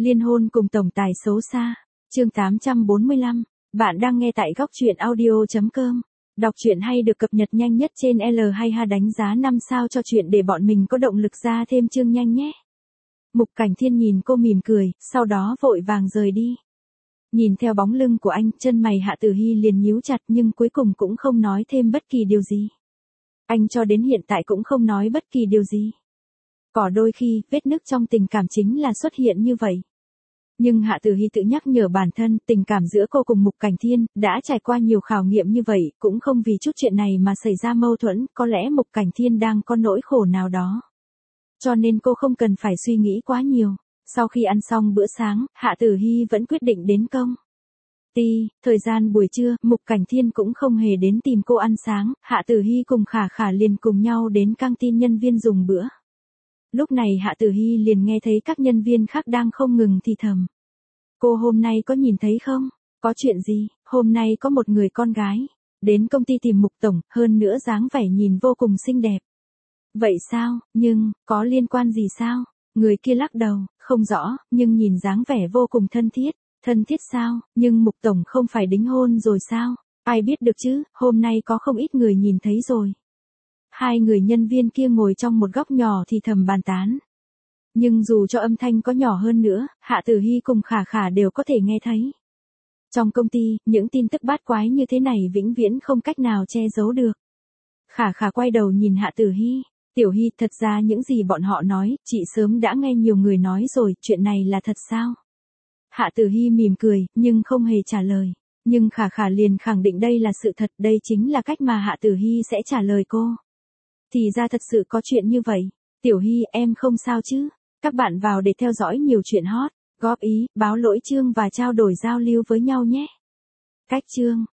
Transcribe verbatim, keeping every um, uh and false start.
Liên hôn cùng tổng tài xấu xa. Chương tám trăm bốn mươi lăm. Bạn đang nghe tại góc truyện audio chấm com. Đọc truyện hay được cập nhật nhanh nhất trên L hai H đánh giá năm sao cho chuyện để bọn mình có động lực ra thêm chương nhanh nhé. Mục Cảnh Thiên nhìn cô mỉm cười, sau đó vội vàng rời đi. Nhìn theo bóng lưng của anh, chân mày Hạ Tử Hy liền nhíu chặt nhưng cuối cùng cũng không nói thêm bất kỳ điều gì. Anh cho đến hiện tại cũng không nói bất kỳ điều gì. Có đôi khi, vết nứt trong tình cảm chính là xuất hiện như vậy. Nhưng Hạ Tử Hy tự nhắc nhở bản thân, tình cảm giữa cô cùng Mục Cảnh Thiên, đã trải qua nhiều khảo nghiệm như vậy, cũng không vì chút chuyện này mà xảy ra mâu thuẫn, có lẽ Mục Cảnh Thiên đang có nỗi khổ nào đó. Cho nên cô không cần phải suy nghĩ quá nhiều. Sau khi ăn xong bữa sáng, Hạ Tử Hy vẫn quyết định đến công ty. Thời gian buổi trưa, Mục Cảnh Thiên cũng không hề đến tìm cô ăn sáng, Hạ Tử Hy cùng Khả Khả liền cùng nhau đến căng tin nhân viên dùng bữa. Lúc này Hạ Tử Hy liền nghe thấy các nhân viên khác đang không ngừng thì thầm. Cô hôm nay có nhìn thấy không? Có chuyện gì? Hôm nay có một người con gái đến công ty tìm Mục tổng, hơn nữa dáng vẻ nhìn vô cùng xinh đẹp. Vậy sao? Nhưng, có liên quan gì sao? Người kia lắc đầu, không rõ, nhưng nhìn dáng vẻ vô cùng thân thiết. Thân thiết sao? Nhưng Mục tổng không phải đính hôn rồi sao? Ai biết được chứ, hôm nay có không ít người nhìn thấy rồi. Hai người nhân viên kia ngồi trong một góc nhỏ thì thầm bàn tán. Nhưng dù cho âm thanh có nhỏ hơn nữa, Hạ Tử Hy cùng Khả Khả đều có thể nghe thấy. Trong công ty, những tin tức bát quái như thế này vĩnh viễn không cách nào che giấu được. Khả Khả quay đầu nhìn Hạ Tử Hy. Tiểu Hy, thật ra những gì bọn họ nói, chị sớm đã nghe nhiều người nói rồi, chuyện này là thật sao? Hạ Tử Hy mỉm cười, nhưng không hề trả lời. Nhưng Khả Khả liền khẳng định đây là sự thật, đây chính là cách mà Hạ Tử Hy sẽ trả lời cô. Thì ra thật sự có chuyện như vậy. Tiểu Hy, em không sao chứ? Các bạn vào để theo dõi nhiều chuyện hot, góp ý, báo lỗi chương và trao đổi giao lưu với nhau nhé. Cách chương